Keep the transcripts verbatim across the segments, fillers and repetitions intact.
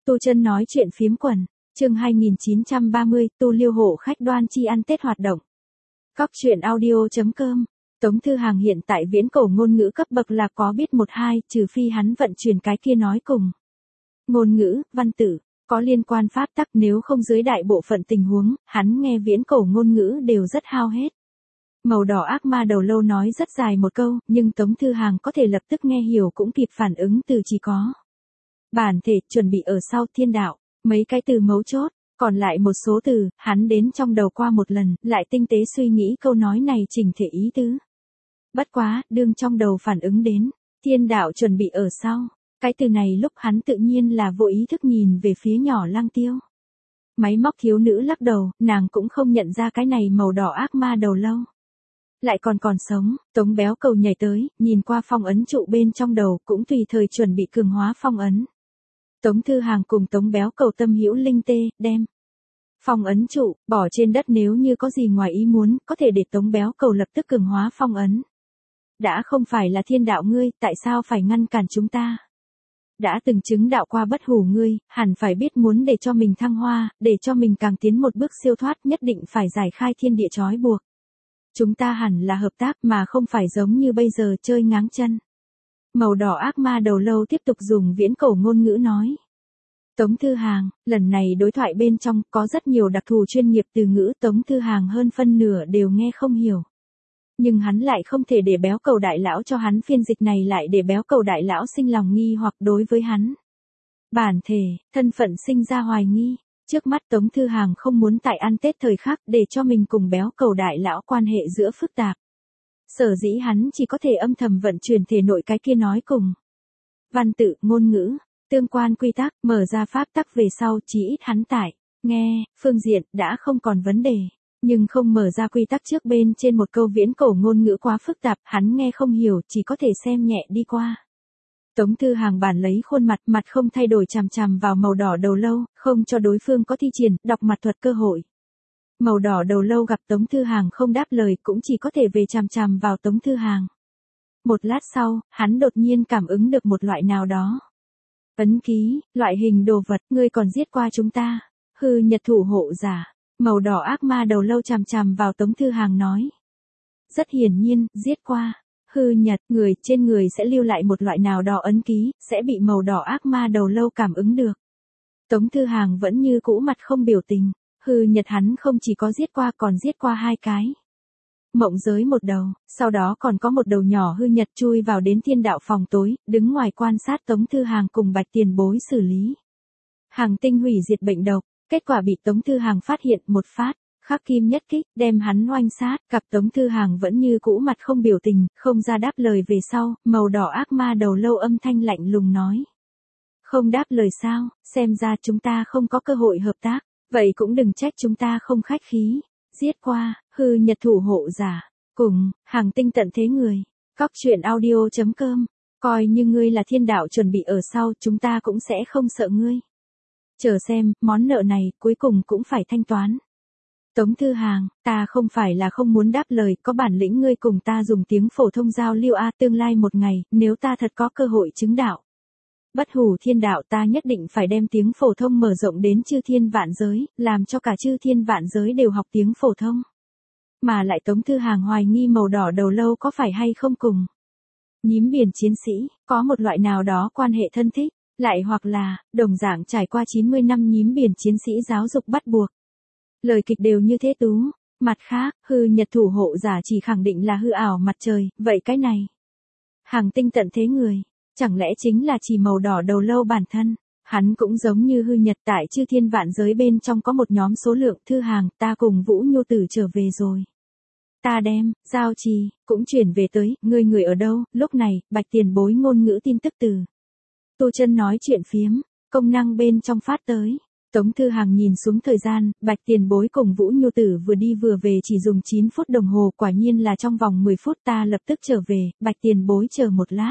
Tu Chân nói chuyện phiếm quần, chương hai nghìn chín trăm ba mươi, Tu Liêu hộ khách Đoan Chi ăn Tết hoạt động. Cóc truyện audio chấm com. Tống Thư Hàng hiện tại viễn cổ ngôn ngữ cấp bậc là có biết một hai, trừ phi hắn vận chuyển cái kia nói cùng. Ngôn ngữ, văn tử, có liên quan pháp tắc, nếu không dưới đại bộ phận tình huống, hắn nghe viễn cổ ngôn ngữ đều rất hao hết. Màu đỏ ác ma đầu lâu nói rất dài một câu, nhưng Tống Thư Hàng có thể lập tức nghe hiểu cũng kịp phản ứng từ chỉ có. Bản thể, chuẩn bị ở sau, thiên đạo, mấy cái từ mấu chốt, còn lại một số từ, hắn đến trong đầu qua một lần, lại tinh tế suy nghĩ câu nói này chỉnh thể ý tứ. Bất quá, đương trong đầu phản ứng đến, thiên đạo chuẩn bị ở sau, cái từ này lúc hắn tự nhiên là vô ý thức nhìn về phía nhỏ Lăng Tiêu. Máy móc thiếu nữ lắc đầu, nàng cũng không nhận ra cái này màu đỏ ác ma đầu lâu. Lại còn còn sống, Tống Béo Cầu nhảy tới, nhìn qua phong ấn trụ bên trong đầu, cũng tùy thời chuẩn bị cường hóa phong ấn. Tống Thư Hàng cùng Tống Béo Cầu tâm hữu linh tê, đem phong ấn trụ, bỏ trên đất, nếu như có gì ngoài ý muốn, có thể để Tống Béo Cầu lập tức cường hóa phong ấn. Đã không phải là thiên đạo ngươi, tại sao phải ngăn cản chúng ta? Đã từng chứng đạo qua bất hủ ngươi, hẳn phải biết muốn để cho mình thăng hoa, để cho mình càng tiến một bước siêu thoát, nhất định phải giải khai thiên địa trói buộc. Chúng ta hẳn là hợp tác mà không phải giống như bây giờ chơi ngáng chân. Màu đỏ ác ma đầu lâu tiếp tục dùng viễn cổ ngôn ngữ nói. Tống Thư Hàng, lần này đối thoại bên trong có rất nhiều đặc thù chuyên nghiệp từ ngữ, Tống Thư Hàng hơn phân nửa đều nghe không hiểu. Nhưng hắn lại không thể để Béo Cầu đại lão cho hắn phiên dịch này, lại để Béo Cầu đại lão sinh lòng nghi hoặc đối với hắn. Bản thể, thân phận sinh ra hoài nghi. Trước mắt Tống Thư Hàng không muốn tại ăn Tết thời khắc để cho mình cùng Béo Cầu đại lão quan hệ giữa phức tạp. Sở dĩ hắn chỉ có thể âm thầm vận chuyển thể nội cái kia nói cùng. Văn tự, ngôn ngữ, tương quan quy tắc, mở ra pháp tắc về sau, chí ít hắn tại, nghe, phương diện, đã không còn vấn đề. Nhưng không mở ra quy tắc trước bên trên một câu viễn cổ ngôn ngữ quá phức tạp, hắn nghe không hiểu, chỉ có thể xem nhẹ đi qua. Tống Thư Hàng bản lấy khuôn mặt, mặt không thay đổi chằm chằm vào màu đỏ đầu lâu, không cho đối phương có thi triển, đọc mặt thuật cơ hội. Màu đỏ đầu lâu gặp Tống Thư Hàng không đáp lời, cũng chỉ có thể về chằm chằm vào Tống Thư Hàng. Một lát sau, hắn đột nhiên cảm ứng được một loại nào đó. Ấn ký, loại hình đồ vật, ngươi còn giết qua chúng ta. Hư Nhật thủ hộ giả. Màu đỏ ác ma đầu lâu chằm chằm vào Tống Thư Hàng nói. Rất hiển nhiên, giết qua. Hư Nhật, người trên người sẽ lưu lại một loại nào đó ấn ký, sẽ bị màu đỏ ác ma đầu lâu cảm ứng được. Tống Thư Hàng vẫn như cũ mặt không biểu tình. Hư Nhật hắn không chỉ có giết qua, còn giết qua hai cái. Mộng giới một đầu, sau đó còn có một đầu nhỏ Hư Nhật chui vào đến thiên đạo phòng tối, đứng ngoài quan sát Tống Thư Hàng cùng Bạch Tiền Bối xử lý. Hàng tinh hủy diệt bệnh độc, kết quả bị Tống Thư Hàng phát hiện một phát, khắc kim nhất kích, đem hắn oanh sát, gặp Tống Thư Hàng vẫn như cũ mặt không biểu tình, không ra đáp lời về sau, màu đỏ ác ma đầu lâu âm thanh lạnh lùng nói. Không đáp lời sao, xem ra chúng ta không có cơ hội hợp tác. Vậy cũng đừng trách chúng ta không khách khí. Giết qua, Hư Nhật thủ hộ giả, cùng, hàng tinh tận thế người. Cóc truyện audio chấm com. Coi như ngươi là thiên đạo chuẩn bị ở sau, chúng ta cũng sẽ không sợ ngươi. Chờ xem, món nợ này cuối cùng cũng phải thanh toán. Tống Thư Hàng, ta không phải là không muốn đáp lời, có bản lĩnh ngươi cùng ta dùng tiếng phổ thông giao lưu a, tương lai một ngày, nếu ta thật có cơ hội chứng đạo. Bất hủ thiên đạo, ta nhất định phải đem tiếng phổ thông mở rộng đến chư thiên vạn giới, làm cho cả chư thiên vạn giới đều học tiếng phổ thông. Mà lại Tống Thư Hàng hoài nghi màu đỏ đầu lâu có phải hay không cùng nhím biển chiến sĩ, có một loại nào đó quan hệ thân thích, lại hoặc là, đồng dạng trải qua chín mươi năm nhím biển chiến sĩ giáo dục bắt buộc. Lời kịch đều như thế tú, mặt khác, Hư Nhật thủ hộ giả chỉ khẳng định là hư ảo mặt trời, vậy cái này. Hàng tinh tận thế người. Chẳng lẽ chính là chỉ màu đỏ đầu lâu bản thân, hắn cũng giống như Hư Nhật tại chư thiên vạn giới bên trong có một nhóm số lượng. Thư Hàng, ta cùng Vũ Nhu Tử trở về rồi. Ta đem, giao trì, cũng chuyển về tới, ngươi người ở đâu, lúc này, Bạch Tiền Bối ngôn ngữ tin tức từ. Tu Chân nói chuyện phiếm, công năng bên trong phát tới. Tống Thư Hàng nhìn xuống thời gian, Bạch Tiền Bối cùng Vũ Nhu Tử vừa đi vừa về chỉ dùng chín phút đồng hồ, quả nhiên là trong vòng mười phút, ta lập tức trở về, Bạch Tiền Bối chờ một lát.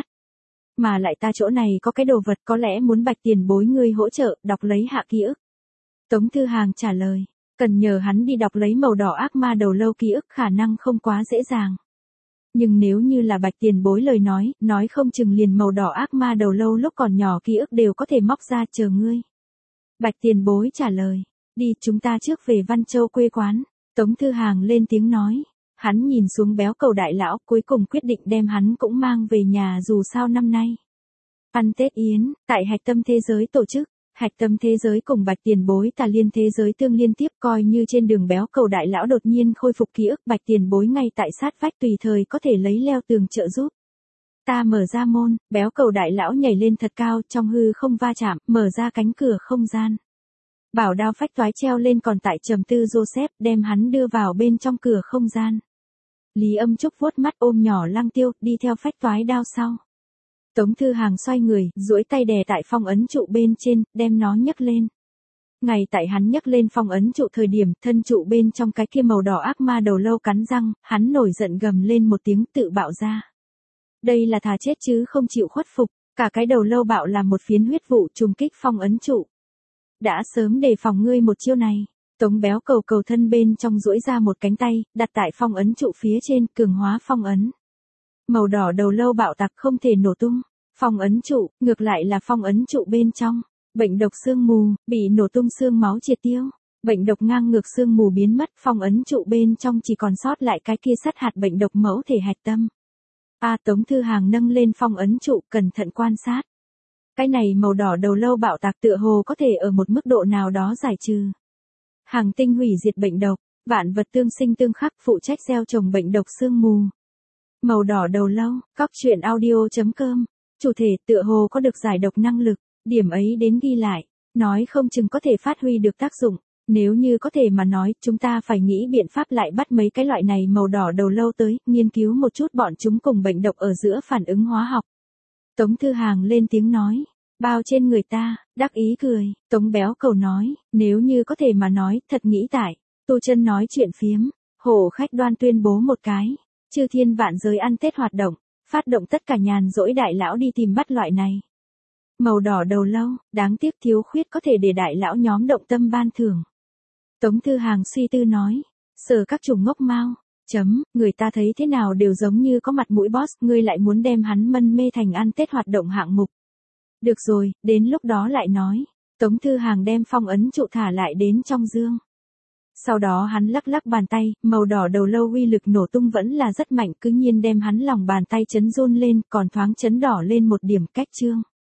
Mà lại ta chỗ này có cái đồ vật có lẽ muốn Bạch Tiền Bối ngươi hỗ trợ, đọc lấy hạ ký ức. Tống Thư Hàng trả lời, cần nhờ hắn đi đọc lấy màu đỏ ác ma đầu lâu ký ức khả năng không quá dễ dàng. Nhưng nếu như là Bạch Tiền Bối lời nói, nói không chừng liền màu đỏ ác ma đầu lâu lúc còn nhỏ ký ức đều có thể móc ra, chờ ngươi. Bạch Tiền Bối trả lời, đi chúng ta trước về Văn Châu quê quán. Tống Thư Hàng lên tiếng nói. Hắn nhìn xuống Béo Cẩu đại lão, cuối cùng quyết định đem hắn cũng mang về nhà dù sao năm nay. Ăn Tết Yến, tại Hạch Tâm thế giới tổ chức, Hạch Tâm thế giới cùng Bạch Tiền Bối Tà Liên thế giới tương liên tiếp, coi như trên đường Béo Cẩu đại lão đột nhiên khôi phục ký ức, Bạch Tiền Bối ngay tại sát vách tùy thời có thể lấy leo tường trợ giúp. Ta mở ra môn, Béo Cẩu đại lão nhảy lên thật cao, trong hư không va chạm, mở ra cánh cửa không gian. Bảo đao phách toái treo lên còn tại trầm tư Joseph, đem hắn đưa vào bên trong cửa không gian. Lý Âm Trúc vuốt mắt ôm nhỏ Lăng Tiêu, đi theo phách toái đao sau. Tống Thư Hàng xoay người, duỗi tay đè tại phong ấn trụ bên trên, đem nó nhấc lên. Ngày tại hắn nhấc lên phong ấn trụ thời điểm, thân trụ bên trong cái kia màu đỏ ác ma đầu lâu cắn răng, hắn nổi giận gầm lên một tiếng tự bạo ra. Đây là thà chết chứ không chịu khuất phục, cả cái đầu lâu bạo làm một phiến huyết vụ trùng kích phong ấn trụ. Đã sớm đề phòng ngươi một chiêu này. Tống Béo Cẩu cầu thân bên trong duỗi ra một cánh tay, đặt tại phong ấn trụ phía trên, cường hóa phong ấn. Màu đỏ đầu lâu bạo tạc không thể nổ tung. Phong ấn trụ, ngược lại là phong ấn trụ bên trong. Bệnh độc xương mù, bị nổ tung xương máu triệt tiêu. Bệnh độc ngang ngược xương mù biến mất, phong ấn trụ bên trong chỉ còn sót lại cái kia sắt hạt bệnh độc mẫu thể hạch tâm. A Tống Thư Hàng nâng lên phong ấn trụ, cẩn thận quan sát. Cái này màu đỏ đầu lâu bạo tạc tựa hồ có thể ở một mức độ nào đó giải trừ. Hàng tinh hủy diệt bệnh độc, vạn vật tương sinh tương khắc, phụ trách gieo trồng bệnh độc xương mù. Màu đỏ đầu lâu, cóc truyện audio chấm com. Chủ thể tựa hồ có được giải độc năng lực, điểm ấy đến ghi lại, nói không chừng có thể phát huy được tác dụng. Nếu như có thể mà nói, chúng ta phải nghĩ biện pháp lại bắt mấy cái loại này màu đỏ đầu lâu tới, nghiên cứu một chút bọn chúng cùng bệnh độc ở giữa phản ứng hóa học. Tống Thư Hàng lên tiếng nói, bao trên người ta, đắc ý cười, Tống Béo Cẩu nói, nếu như có thể mà nói, thật nghĩ tại, tu chân nói chuyện phiếm, Hổ Khách Đoan tuyên bố một cái, chư thiên vạn giới ăn Tết hoạt động, phát động tất cả nhàn rỗi đại lão đi tìm bắt loại này. Màu đỏ đầu lâu, đáng tiếc thiếu khuyết có thể để đại lão nhóm động tâm ban thưởng. Tống Thư Hàng suy tư nói, sở các chủng ngốc mau, chấm, người ta thấy thế nào đều giống như có mặt mũi boss, ngươi lại muốn đem hắn mân mê thành ăn Tết hoạt động hạng mục. Được rồi, đến lúc đó lại nói. Tống Thư Hàng đem phong ấn trụ thả lại đến trong dương. Sau đó hắn lắc lắc bàn tay, màu đỏ đầu lâu uy lực nổ tung vẫn là rất mạnh, cứ nhiên đem hắn lòng bàn tay chấn run lên, còn thoáng chấn đỏ lên một điểm cách chương.